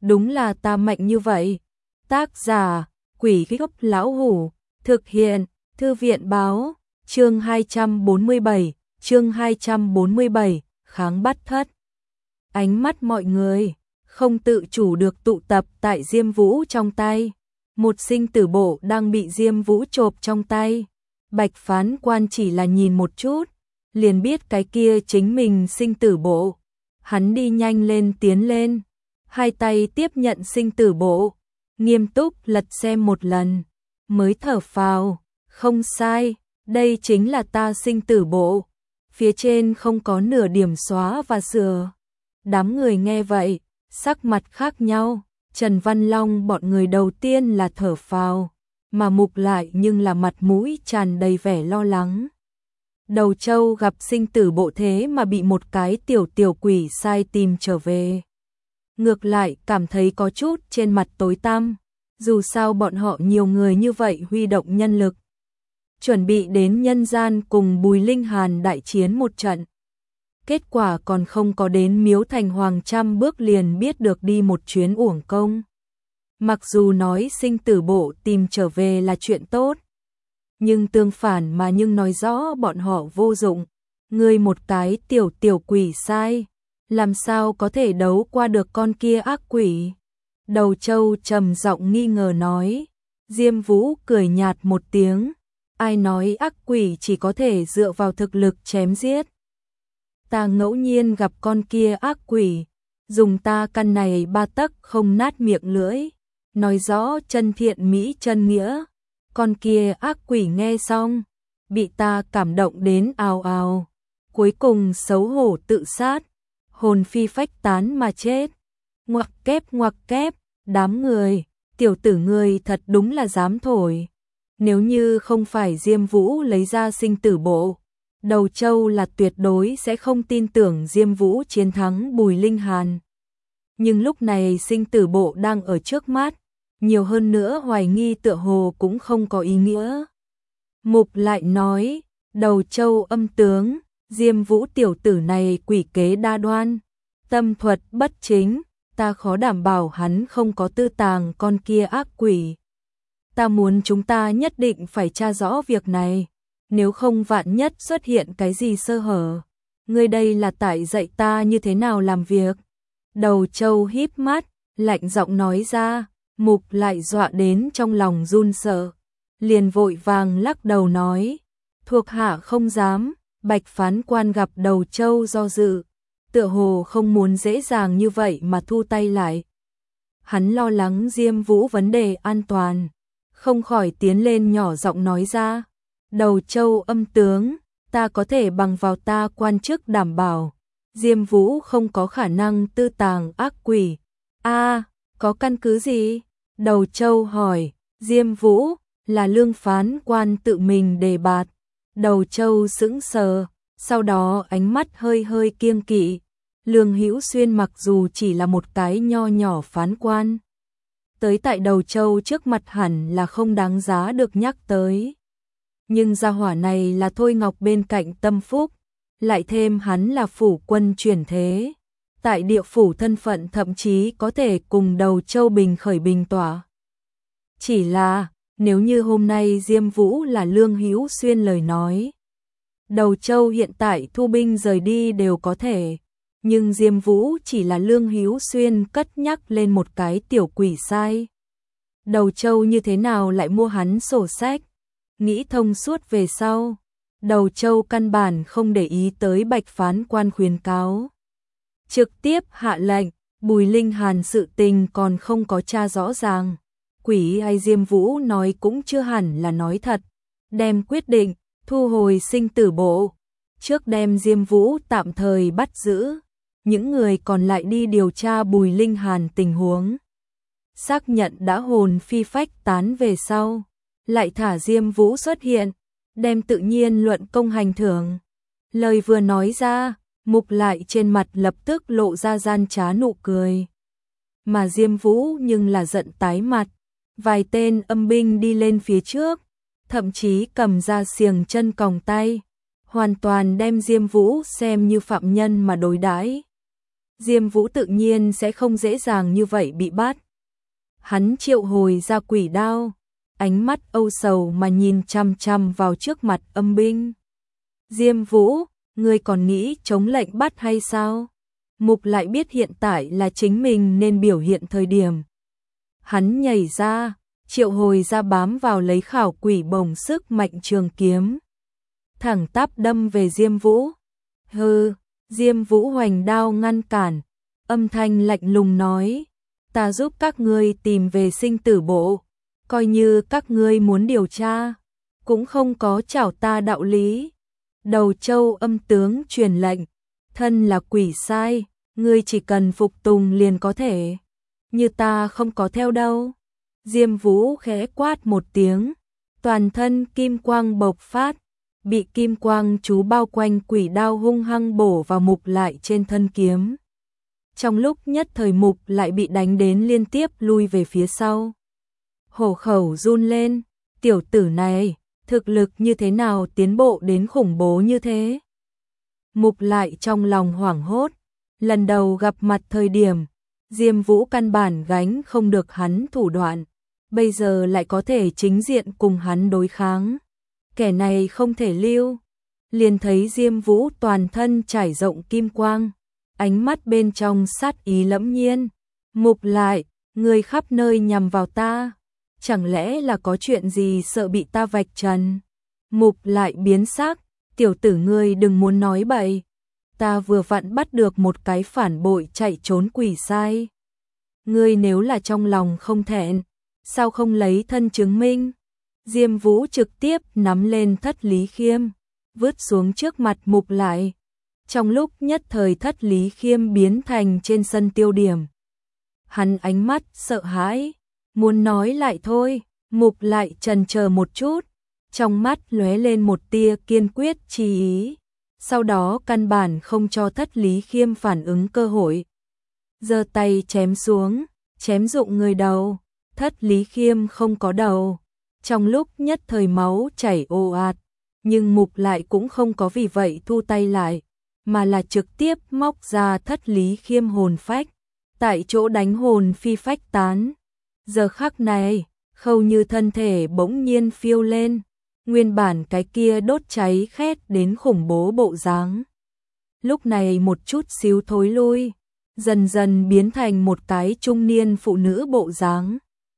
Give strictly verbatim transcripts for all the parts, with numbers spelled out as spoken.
đúng là ta mạnh như vậy. Tác giả, Quỷ Gốc Lão Hủ, thực hiện, Thư viện Báo, chương hai trăm bốn mươi bảy, chương hai trăm bốn mươi bảy, kháng bắt thất. Ánh mắt mọi người không tự chủ được tụ tập tại Diêm Vũ trong tay. Một sinh tử bộ đang bị Diêm Vũ chộp trong tay. Bạch phán quan chỉ là nhìn một chút, liền biết cái kia chính mình sinh tử bộ. Hắn đi nhanh lên tiến lên, hai tay tiếp nhận sinh tử bộ, nghiêm túc lật xem một lần, mới thở phào, không sai, đây chính là ta sinh tử bộ. Phía trên không có nửa điểm xóa và sửa. Đám người nghe vậy, sắc mặt khác nhau. Trần Văn Long bọn người đầu tiên là thở phào, mà Mục lại nhưng là mặt mũi tràn đầy vẻ lo lắng. Đầu Châu gặp sinh tử bộ thế mà bị một cái tiểu tiểu quỷ sai tìm trở về. Ngược lại cảm thấy có chút trên mặt tối tăm, dù sao bọn họ nhiều người như vậy huy động nhân lực. Chuẩn bị đến nhân gian cùng Bùi Linh Hàn đại chiến một trận. Kết quả còn không có đến Miếu Thành Hoàng trăm bước liền biết được đi một chuyến uổng công. Mặc dù nói sinh tử bộ tìm trở về là chuyện tốt, nhưng tương phản mà nhưng nói rõ bọn họ vô dụng. Ngươi một cái tiểu tiểu quỷ sai, làm sao có thể đấu qua được con kia ác quỷ? Đầu Châu trầm giọng nghi ngờ nói. Diêm Vũ cười nhạt một tiếng. Ai nói ác quỷ chỉ có thể dựa vào thực lực chém giết? Ta ngẫu nhiên gặp con kia ác quỷ, dùng ta căn này ba tấc không nát miệng lưỡi, nói rõ chân thiện mỹ chân nghĩa. Con kia ác quỷ nghe xong, bị ta cảm động đến ào ào, cuối cùng xấu hổ tự sát, hồn phi phách tán mà chết. Ngoặc kép ngoặc kép, đám người, tiểu tử ngươi thật đúng là dám thổi. Nếu như không phải Diêm Vũ lấy ra sinh tử bộ, Đầu Châu là tuyệt đối sẽ không tin tưởng Diêm Vũ chiến thắng Bùi Linh Hàn. Nhưng lúc này sinh tử bộ đang ở trước mắt, nhiều hơn nữa hoài nghi tựa hồ cũng không có ý nghĩa. Mục lại nói, Đầu Châu âm tướng, Diêm Vũ tiểu tử này quỷ kế đa đoan, tâm thuật bất chính, ta khó đảm bảo hắn không có tư tàng con kia ác quỷ. Ta muốn chúng ta nhất định phải tra rõ việc này, nếu không vạn nhất xuất hiện cái gì sơ hở. Ngươi đây là tại dạy ta như thế nào làm việc. Đầu Châu híp mắt, lạnh giọng nói ra. Mục lại dọa đến trong lòng run sợ, liền vội vàng lắc đầu nói, thuộc hạ không dám. Bạch phán quan gặp Đầu Châu do dự, tựa hồ không muốn dễ dàng như vậy mà thu tay lại. Hắn lo lắng Diêm Vũ vấn đề an toàn, không khỏi tiến lên nhỏ giọng nói ra. Đầu Châu âm tướng, ta có thể bằng vào ta quan chức đảm bảo, Diêm Vũ không có khả năng tư tàng ác quỷ. A, có căn cứ gì? Đầu Châu hỏi. Diêm Vũ là lương phán quan tự mình đề bạt. Đầu Châu sững sờ, sau đó ánh mắt hơi hơi kiêng kỵ. Lương Hữu Xuyên mặc dù chỉ là một cái nho nhỏ phán quan, tới tại Đầu Châu trước mặt hẳn là không đáng giá được nhắc tới. Nhưng gia hỏa này là Thôi Ngọc bên cạnh tâm phúc, lại thêm hắn là phủ quân chuyển thế. Tại địa phủ thân phận thậm chí có thể cùng Đầu Châu bình khởi bình tỏa. Chỉ là, nếu như hôm nay Diêm Vũ là Lương Hữu Xuyên lời nói, Đầu Châu hiện tại thu binh rời đi đều có thể. Nhưng Diêm Vũ chỉ là Lương Hữu Xuyên cất nhắc lên một cái tiểu quỷ sai. Đầu Châu như thế nào lại mua hắn sổ sách? Nghĩ thông suốt về sau, Đầu Châu căn bản không để ý tới Bạch phán quan khuyến cáo. Trực tiếp hạ lệnh, Bùi Linh Hàn sự tình còn không có tra rõ ràng. Quỷ hay Diêm Vũ nói cũng chưa hẳn là nói thật. Đem quyết định, thu hồi sinh tử bộ. Trước đem Diêm Vũ tạm thời bắt giữ. Những người còn lại đi điều tra Bùi Linh Hàn tình huống. Xác nhận đã hồn phi phách tán về sau. Lại thả Diêm Vũ xuất hiện. Đem tự nhiên luận công hành thưởng. Lời vừa nói ra, Mục lại trên mặt lập tức lộ ra gian trá nụ cười. Mà Diêm Vũ nhưng là giận tái mặt. Vài tên âm binh đi lên phía trước, thậm chí cầm ra xiềng chân còng tay, hoàn toàn đem Diêm Vũ xem như phạm nhân mà đối đãi. Diêm Vũ tự nhiên sẽ không dễ dàng như vậy bị bắt. Hắn triệu hồi ra quỷ đao, ánh mắt âu sầu mà nhìn chằm chằm vào trước mặt âm binh. Diêm Vũ, ngươi còn nghĩ chống lệnh bắt hay sao? Mục lại biết hiện tại là chính mình nên biểu hiện thời điểm. Hắn nhảy ra, triệu hồi ra bám vào lấy khảo quỷ bổng sức mạnh trường kiếm. Thẳng tắp đâm về Diêm Vũ. Hừ, Diêm Vũ hoành đao ngăn cản, âm thanh lạnh lùng nói, ta giúp các ngươi tìm về sinh tử bộ, coi như các ngươi muốn điều tra, cũng không có chảo ta đạo lý. Đầu Châu âm tướng truyền lệnh, thân là quỷ sai, ngươi chỉ cần phục tùng liền có thể, như ta không có theo đâu. Diêm Vũ khẽ quát một tiếng, toàn thân kim quang bộc phát, bị kim quang chú bao quanh quỷ đao hung hăng bổ vào Mục lại trên thân kiếm. Trong lúc nhất thời Mục lại bị đánh đến liên tiếp lui về phía sau. Hổ khẩu run lên, tiểu tử này, thực lực như thế nào tiến bộ đến khủng bố như thế? Mục lại trong lòng hoảng hốt, lần đầu gặp mặt thời điểm, Diêm Vũ căn bản gánh không được hắn thủ đoạn, bây giờ lại có thể chính diện cùng hắn đối kháng. Kẻ này không thể lưu. Liền thấy Diêm Vũ toàn thân trải rộng kim quang, ánh mắt bên trong sát ý lẫm nhiên. Mục lại, người khắp nơi nhằm vào ta, chẳng lẽ là có chuyện gì sợ bị ta vạch trần? Mục lại biến sắc, tiểu tử ngươi đừng muốn nói bậy, ta vừa vặn bắt được một cái phản bội chạy trốn quỷ sai. Ngươi nếu là trong lòng không thẹn, sao không lấy thân chứng minh? Diêm Vũ trực tiếp nắm lên Thất Lý Khiêm, vứt xuống trước mặt Mục lại. Trong lúc nhất thời Thất Lý Khiêm biến thành trên sân tiêu điểm. Hắn ánh mắt sợ hãi, muốn nói lại thôi, Mục lại chần chờ một chút, trong mắt lóe lên một tia kiên quyết chí ý, sau đó căn bản không cho Thất Lý Khiêm phản ứng cơ hội. Giơ tay chém xuống, chém dụng người đầu, Thất Lý Khiêm không có đầu. Trong lúc nhất thời máu chảy ồ ạt, nhưng Mục lại cũng không có vì vậy thu tay lại, mà là trực tiếp móc ra Thất Lý Khiêm hồn phách, tại chỗ đánh hồn phi phách tán. Giờ khắc này, Khâu Như thân thể bỗng nhiên phiêu lên, nguyên bản cái kia đốt cháy khét đến khủng bố bộ dáng. Lúc này một chút xíu thối lui, dần dần biến thành một cái trung niên phụ nữ bộ dáng.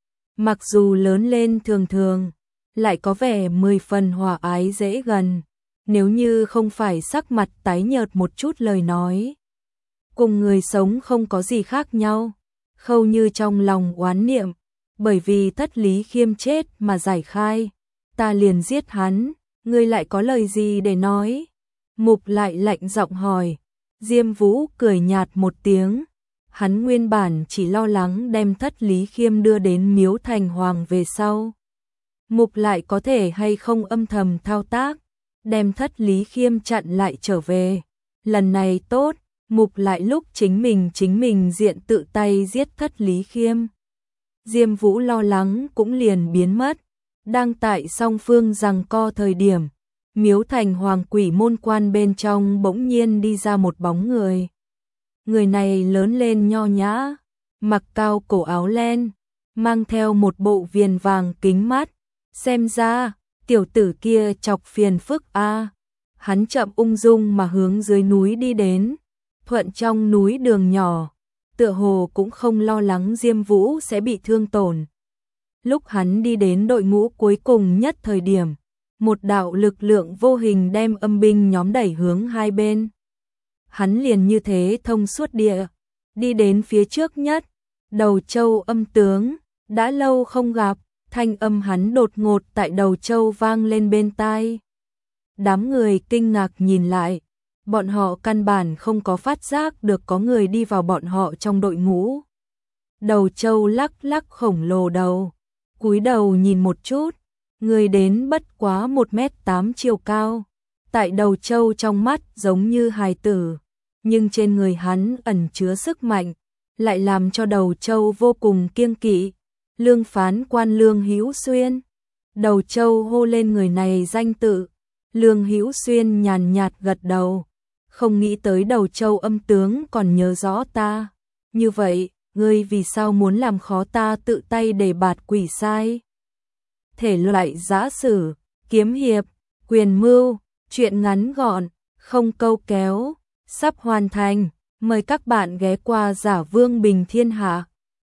Mặc dù lớn lên thường thường, lại có vẻ mười phần hòa ái dễ gần, nếu như không phải sắc mặt tái nhợt một chút lời nói. Cùng người sống không có gì khác nhau, Khâu Như trong lòng oán niệm, bởi vì Thất Lý Khiêm chết mà giải khai, ta liền giết hắn, ngươi lại có lời gì để nói? Mục lại lạnh giọng hỏi. Diêm Vũ cười nhạt một tiếng. Hắn nguyên bản chỉ lo lắng đem Thất Lý Khiêm đưa đến Miếu Thành Hoàng về sau. Mục lại có thể hay không âm thầm thao tác, đem Thất Lý Khiêm chặn lại trở về. Lần này tốt, Mục lại lúc chính mình chính mình diện tự tay giết Thất Lý Khiêm. Diêm Vũ lo lắng cũng liền biến mất. Đang tại song phương giằng co thời điểm, Miếu Thành Hoàng quỷ môn quan bên trong bỗng nhiên đi ra một bóng người. Người này lớn lên nho nhã, mặc cao cổ áo len, mang theo một bộ viền vàng kính mắt, xem ra tiểu tử kia chọc phiền phức a. À. Hắn chậm ung dung mà hướng dưới núi đi đến, thuận trong núi đường nhỏ, tựa hồ cũng không lo lắng Diêm Vũ sẽ bị thương tổn. Lúc hắn đi đến đội ngũ cuối cùng nhất thời điểm, một đạo lực lượng vô hình đem âm binh nhóm đẩy hướng hai bên. Hắn liền như thế thông suốt địa, đi đến phía trước nhất, Đầu Châu âm tướng, đã lâu không gặp, thanh âm hắn đột ngột tại Đầu Châu vang lên bên tai. Đám người kinh ngạc nhìn lại, bọn họ căn bản không có phát giác được có người đi vào bọn họ trong đội ngũ. Đầu Châu lắc lắc khổng lồ đầu, cúi đầu nhìn một chút, người đến bất quá một mét tám chiều cao, tại Đầu Châu trong mắt giống như hài tử, nhưng trên người hắn ẩn chứa sức mạnh, lại làm cho Đầu Châu vô cùng kiêng kỵ. Lương phán quan Lương Hữu Xuyên. Đầu Châu hô lên người này danh tự, Lương Hữu Xuyên nhàn nhạt gật đầu, không nghĩ tới đầu châu âm tướng còn nhớ rõ ta. Như vậy, ngươi vì sao muốn làm khó ta tự tay đề bạt quỷ sai? Thể loại giã sử, kiếm hiệp, quyền mưu, truyện ngắn gọn, không câu kéo, sắp hoàn thành. Mời các bạn ghé qua Giả Vương Bình Thiên Hạ.